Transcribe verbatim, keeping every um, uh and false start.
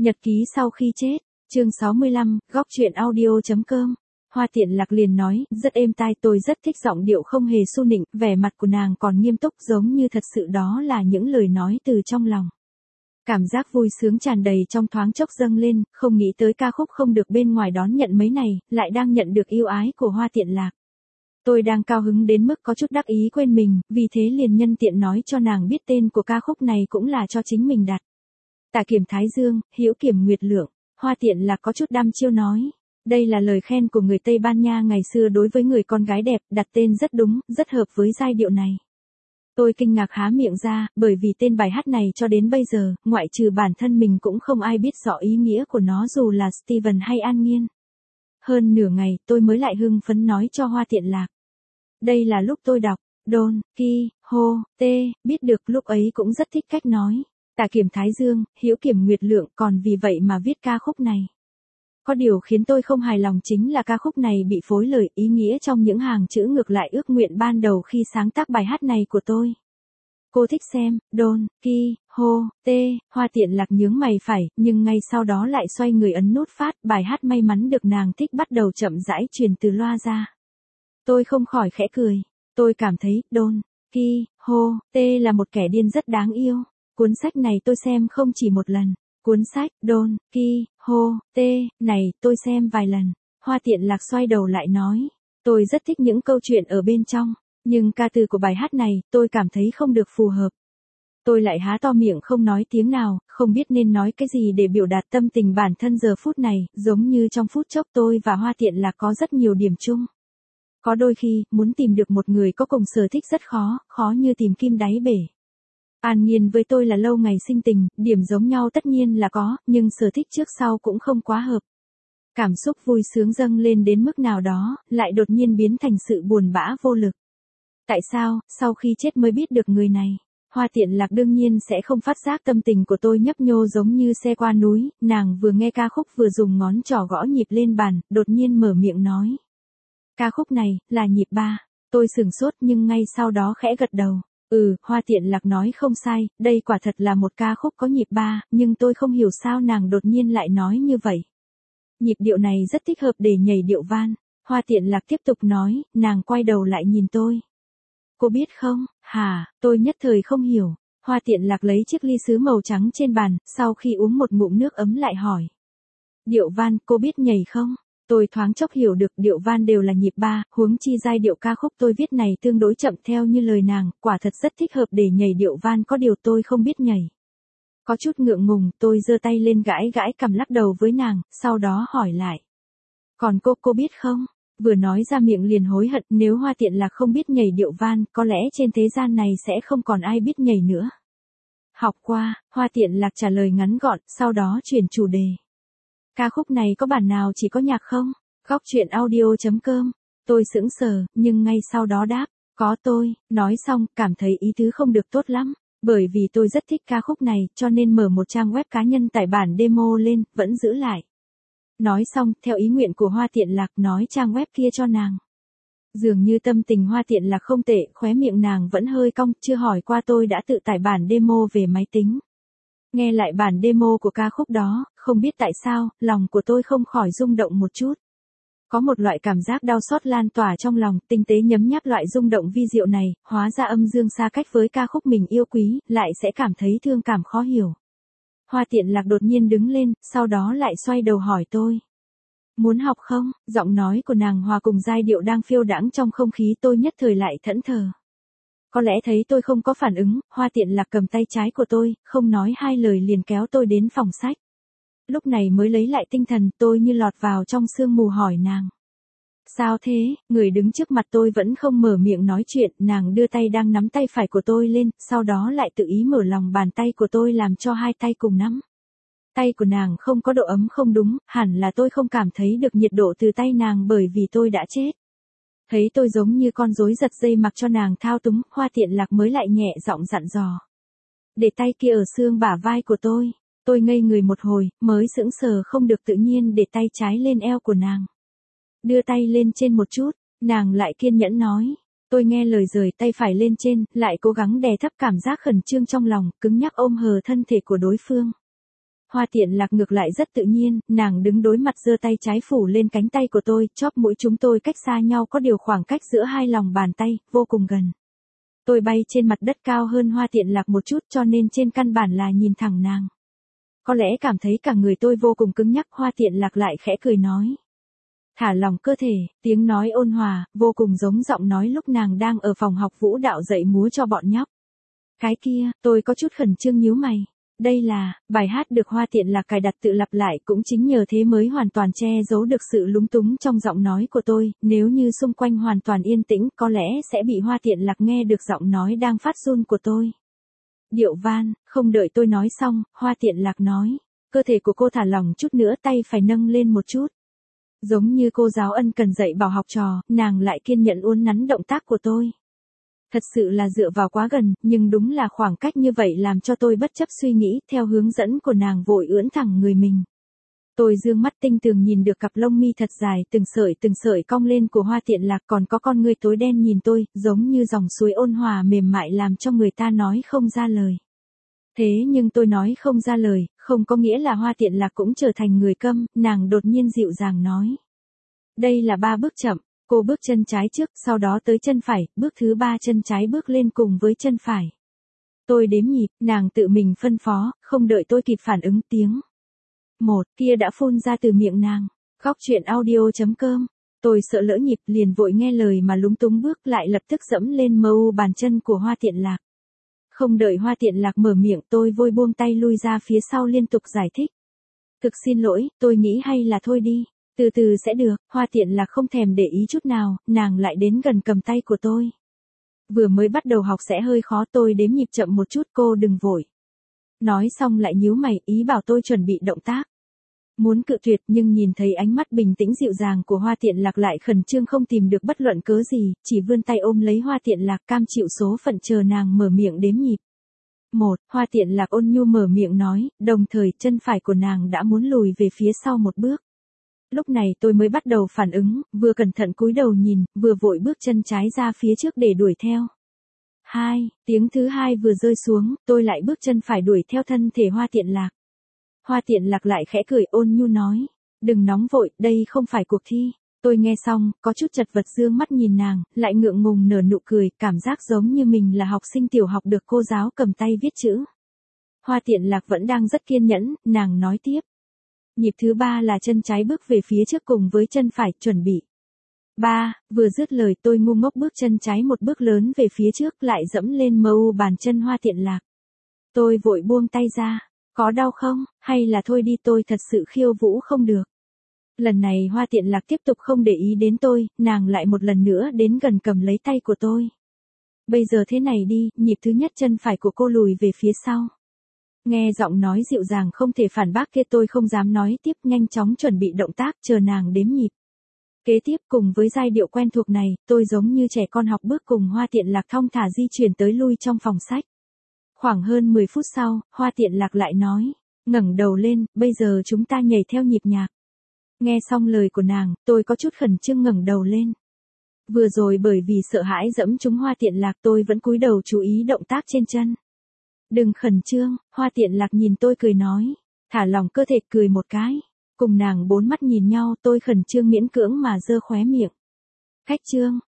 Nhật ký sau khi chết, chương sáu mươi lăm, góc truyện audio chấm com. Hoa Tiện Lạc liền nói, rất êm tai, tôi rất thích giọng điệu không hề su nịnh, vẻ mặt của nàng còn nghiêm túc giống như thật sự đó là những lời nói từ trong lòng. Cảm giác vui sướng tràn đầy trong thoáng chốc dâng lên, không nghĩ tới ca khúc không được bên ngoài đón nhận mấy này, lại đang nhận được yêu ái của Hoa Tiện Lạc. Tôi đang cao hứng đến mức có chút đắc ý quên mình, vì thế liền nhân tiện nói cho nàng biết tên của ca khúc này cũng là cho chính mình đặt. Tả Kiểm Thái Dương, Hữu Kiểm Nguyệt Lượng. Hoa Tiện Lạc có chút đăm chiêu nói. Đây là lời khen của người Tây Ban Nha ngày xưa đối với người con gái đẹp, đặt tên rất đúng, rất hợp với giai điệu này. Tôi kinh ngạc há miệng ra, bởi vì tên bài hát này cho đến bây giờ, ngoại trừ bản thân mình cũng không ai biết rõ ý nghĩa của nó dù là Steven hay An Nhiên. Hơn nửa ngày, tôi mới lại hưng phấn nói cho Hoa Tiện Lạc. Đây là lúc tôi đọc, Don, Ki, Ho, Tê, biết được lúc ấy cũng rất thích cách nói. Tả Kiểm Thái Dương, Hữu Kiểm Nguyệt Lượng, còn vì vậy mà viết ca khúc này. Có điều khiến tôi không hài lòng chính là ca khúc này bị phối lời, ý nghĩa trong những hàng chữ ngược lại ước nguyện ban đầu khi sáng tác bài hát này của tôi. Cô thích xem, Don, Ki, Ho, Tê, Hoa Tiện Lạc nhướng mày phải, nhưng ngay sau đó lại xoay người ấn nút phát, bài hát may mắn được nàng thích bắt đầu chậm rãi truyền từ loa ra. Tôi không khỏi khẽ cười, tôi cảm thấy, Don, Ki, Ho, Tê là một kẻ điên rất đáng yêu. Cuốn sách này tôi xem không chỉ một lần. Cuốn sách, Don, Ki, Ho, Tê, này, tôi xem vài lần. Hoa Tiện Lạc xoay đầu lại nói. Tôi rất thích những câu chuyện ở bên trong. Nhưng ca từ của bài hát này, tôi cảm thấy không được phù hợp. Tôi lại há to miệng không nói tiếng nào, không biết nên nói cái gì để biểu đạt tâm tình bản thân giờ phút này, giống như trong phút chốc tôi và Hoa Tiện Lạc có rất nhiều điểm chung. Có đôi khi, muốn tìm được một người có cùng sở thích rất khó, khó như tìm kim đáy bể. An Nhiên với tôi là lâu ngày sinh tình, điểm giống nhau tất nhiên là có, nhưng sở thích trước sau cũng không quá hợp. Cảm xúc vui sướng dâng lên đến mức nào đó, lại đột nhiên biến thành sự buồn bã vô lực. Tại sao, sau khi chết mới biết được người này? Hoa Tiện Lạc đương nhiên sẽ không phát giác tâm tình của tôi nhấp nhô giống như xe qua núi, nàng vừa nghe ca khúc vừa dùng ngón trỏ gõ nhịp lên bàn, đột nhiên mở miệng nói. Ca khúc này, là nhịp ba. Tôi sửng sốt nhưng ngay sau đó khẽ gật đầu. Ừ, Hoa Tiện Lạc nói không sai, đây quả thật là một ca khúc có nhịp ba, nhưng tôi không hiểu sao nàng đột nhiên lại nói như vậy. Nhịp điệu này rất thích hợp để nhảy điệu van. Hoa Tiện Lạc tiếp tục nói, nàng quay đầu lại nhìn tôi. Cô biết không, hả, tôi nhất thời không hiểu. Hoa Tiện Lạc lấy chiếc ly sứ màu trắng trên bàn, sau khi uống một ngụm nước ấm lại hỏi. Điệu van, cô biết nhảy không? Tôi thoáng chốc hiểu được điệu van đều là nhịp ba, huống chi giai điệu ca khúc tôi viết này tương đối chậm theo như lời nàng, quả thật rất thích hợp để nhảy điệu van, có điều tôi không biết nhảy. Có chút ngượng ngùng, tôi giơ tay lên gãi gãi cằm lắc đầu với nàng, sau đó hỏi lại. Còn cô, cô biết không? Vừa nói ra miệng liền hối hận, nếu Hoa Tiện Lạc không biết nhảy điệu van, có lẽ trên thế gian này sẽ không còn ai biết nhảy nữa. Học qua, Hoa Tiện Lạc trả lời ngắn gọn, sau đó chuyển chủ đề. Ca khúc này có bản nào chỉ có nhạc không? Góc truyện audio chấm com. Tôi sững sờ, nhưng ngay sau đó đáp, có tôi, nói xong, cảm thấy ý tứ không được tốt lắm. Bởi vì tôi rất thích ca khúc này, cho nên mở một trang web cá nhân tải bản demo lên, vẫn giữ lại. Nói xong, theo ý nguyện của Hoa Tiện Lạc nói trang web kia cho nàng. Dường như tâm tình Hoa Tiện Lạc không tệ, khóe miệng nàng vẫn hơi cong, chưa hỏi qua tôi đã tự tải bản demo về máy tính. Nghe lại bản demo của ca khúc đó, không biết tại sao, lòng của tôi không khỏi rung động một chút. Có một loại cảm giác đau xót lan tỏa trong lòng, tinh tế nhấm nháp loại rung động vi diệu này, hóa ra âm dương xa cách với ca khúc mình yêu quý, lại sẽ cảm thấy thương cảm khó hiểu. Hoa Tiện Lạc đột nhiên đứng lên, sau đó lại xoay đầu hỏi tôi. Muốn học không? Giọng nói của nàng hòa cùng giai điệu đang phiêu đãng trong không khí, tôi nhất thời lại thẫn thờ. Có lẽ thấy tôi không có phản ứng, Hoa Tiện Lạc cầm tay trái của tôi, không nói hai lời liền kéo tôi đến phòng sách. Lúc này mới lấy lại tinh thần, tôi như lọt vào trong sương mù hỏi nàng. Sao thế, người đứng trước mặt tôi vẫn không mở miệng nói chuyện, nàng đưa tay đang nắm tay phải của tôi lên, sau đó lại tự ý mở lòng bàn tay của tôi làm cho hai tay cùng nắm. Tay của nàng không có độ ấm không đúng, hẳn là tôi không cảm thấy được nhiệt độ từ tay nàng bởi vì tôi đã chết. Thấy tôi giống như con rối giật dây mặc cho nàng thao túng, Hoa Tiện Lạc mới lại nhẹ giọng dặn dò. Để tay kia ở xương bả vai của tôi. Tôi ngây người một hồi, mới sững sờ không được tự nhiên để tay trái lên eo của nàng. Đưa tay lên trên một chút, nàng lại kiên nhẫn nói. Tôi nghe lời rời tay phải lên trên, lại cố gắng đè thấp cảm giác khẩn trương trong lòng, cứng nhắc ôm hờ thân thể của đối phương. Hoa Tiện Lạc ngược lại rất tự nhiên, nàng đứng đối mặt giơ tay trái phủ lên cánh tay của tôi, chóp mũi chúng tôi cách xa nhau có điều khoảng cách giữa hai lòng bàn tay, vô cùng gần. Tôi bay trên mặt đất cao hơn Hoa Tiện Lạc một chút cho nên trên căn bản là nhìn thẳng nàng. Có lẽ cảm thấy cả người tôi vô cùng cứng nhắc, Hoa Tiện Lạc lại khẽ cười nói. Thả lỏng cơ thể, tiếng nói ôn hòa, vô cùng giống giọng nói lúc nàng đang ở phòng học vũ đạo dạy múa cho bọn nhóc. Cái kia, tôi có chút khẩn trương nhíu mày. Đây là, bài hát được Hoa Tiện Lạc cài đặt tự lặp lại, cũng chính nhờ thế mới hoàn toàn che giấu được sự lúng túng trong giọng nói của tôi, nếu như xung quanh hoàn toàn yên tĩnh có lẽ sẽ bị Hoa Tiện Lạc nghe được giọng nói đang phát run của tôi. Điệu van, không đợi tôi nói xong, Hoa Tiện Lạc nói, cơ thể của cô thả lỏng chút nữa, tay phải nâng lên một chút. Giống như cô giáo ân cần dạy bảo học trò, nàng lại kiên nhẫn uốn nắn động tác của tôi. Thật sự là dựa vào quá gần, nhưng đúng là khoảng cách như vậy làm cho tôi bất chấp suy nghĩ, theo hướng dẫn của nàng vội ưỡn thẳng người mình. Tôi dương mắt tinh tường nhìn được cặp lông mi thật dài, từng sợi từng sợi cong lên của Hoa Tiện Lạc, còn có con ngươi tối đen nhìn tôi, giống như dòng suối ôn hòa mềm mại làm cho người ta nói không ra lời. Thế nhưng tôi nói không ra lời, không có nghĩa là Hoa Tiện Lạc cũng trở thành người câm, nàng đột nhiên dịu dàng nói. Đây là ba bước chậm. Cô bước chân trái trước, sau đó tới chân phải, bước thứ ba chân trái bước lên cùng với chân phải. Tôi đếm nhịp, nàng tự mình phân phó, không đợi tôi kịp phản ứng tiếng. Một, kia đã phun ra từ miệng nàng. Góc truyện audio chấm com. Tôi sợ lỡ nhịp liền vội nghe lời mà lúng túng bước lại lập tức dẫm lên mờ u bàn chân của Hoa Tiện Lạc. Không đợi Hoa Tiện Lạc mở miệng tôi vội buông tay lui ra phía sau liên tục giải thích. Thực xin lỗi, tôi nghĩ hay là thôi đi. Từ từ sẽ được, Hoa Tiện Lạc không thèm để ý chút nào, nàng lại đến gần cầm tay của tôi. Vừa mới bắt đầu học sẽ hơi khó, tôi đếm nhịp chậm một chút, cô đừng vội. Nói xong lại nhíu mày, ý bảo tôi chuẩn bị động tác. Muốn cự tuyệt nhưng nhìn thấy ánh mắt bình tĩnh dịu dàng của Hoa Tiện Lạc lại khẩn trương không tìm được bất luận cớ gì, chỉ vươn tay ôm lấy Hoa Tiện Lạc cam chịu số phận chờ nàng mở miệng đếm nhịp. Một, Hoa Tiện Lạc ôn nhu mở miệng nói, đồng thời chân phải của nàng đã muốn lùi về phía sau một bước. Lúc này tôi mới bắt đầu phản ứng, vừa cẩn thận cúi đầu nhìn, vừa vội bước chân trái ra phía trước để đuổi theo. Hai, tiếng thứ hai vừa rơi xuống, tôi lại bước chân phải đuổi theo thân thể Hoa Tiện Lạc. Hoa Tiện Lạc lại khẽ cười ôn nhu nói, đừng nóng vội, đây không phải cuộc thi. Tôi nghe xong, có chút chật vật dương mắt nhìn nàng, lại ngượng ngùng nở nụ cười, cảm giác giống như mình là học sinh tiểu học được cô giáo cầm tay viết chữ. Hoa Tiện Lạc vẫn đang rất kiên nhẫn, nàng nói tiếp. Nhịp thứ ba là chân trái bước về phía trước cùng với chân phải, chuẩn bị. Ba, vừa dứt lời tôi ngu ngốc bước chân trái một bước lớn về phía trước lại dẫm lên mờ u bàn chân Hoa Tiện Lạc. Tôi vội buông tay ra, có đau không, hay là thôi đi, tôi thật sự khiêu vũ không được. Lần này Hoa Tiện Lạc tiếp tục không để ý đến tôi, nàng lại một lần nữa đến gần cầm lấy tay của tôi. Bây giờ thế này đi, nhịp thứ nhất chân phải của cô lùi về phía sau. Nghe giọng nói dịu dàng không thể phản bác kia tôi không dám nói tiếp, nhanh chóng chuẩn bị động tác chờ nàng đếm nhịp. Kế tiếp cùng với giai điệu quen thuộc này, tôi giống như trẻ con học bước cùng Hoa Tiện Lạc thong thả di chuyển tới lui trong phòng sách. Khoảng hơn mười phút sau, Hoa Tiện Lạc lại nói, ngẩng đầu lên, bây giờ chúng ta nhảy theo nhịp nhạc. Nghe xong lời của nàng, tôi có chút khẩn trương ngẩng đầu lên. Vừa rồi bởi vì sợ hãi dẫm trúng Hoa Tiện Lạc tôi vẫn cúi đầu chú ý động tác trên chân. Đừng khẩn trương, Hoa Tiện Lạc nhìn tôi cười nói, thả lỏng cơ thể cười một cái. Cùng nàng bốn mắt nhìn nhau tôi khẩn trương miễn cưỡng mà giơ khóe miệng. Khách trương,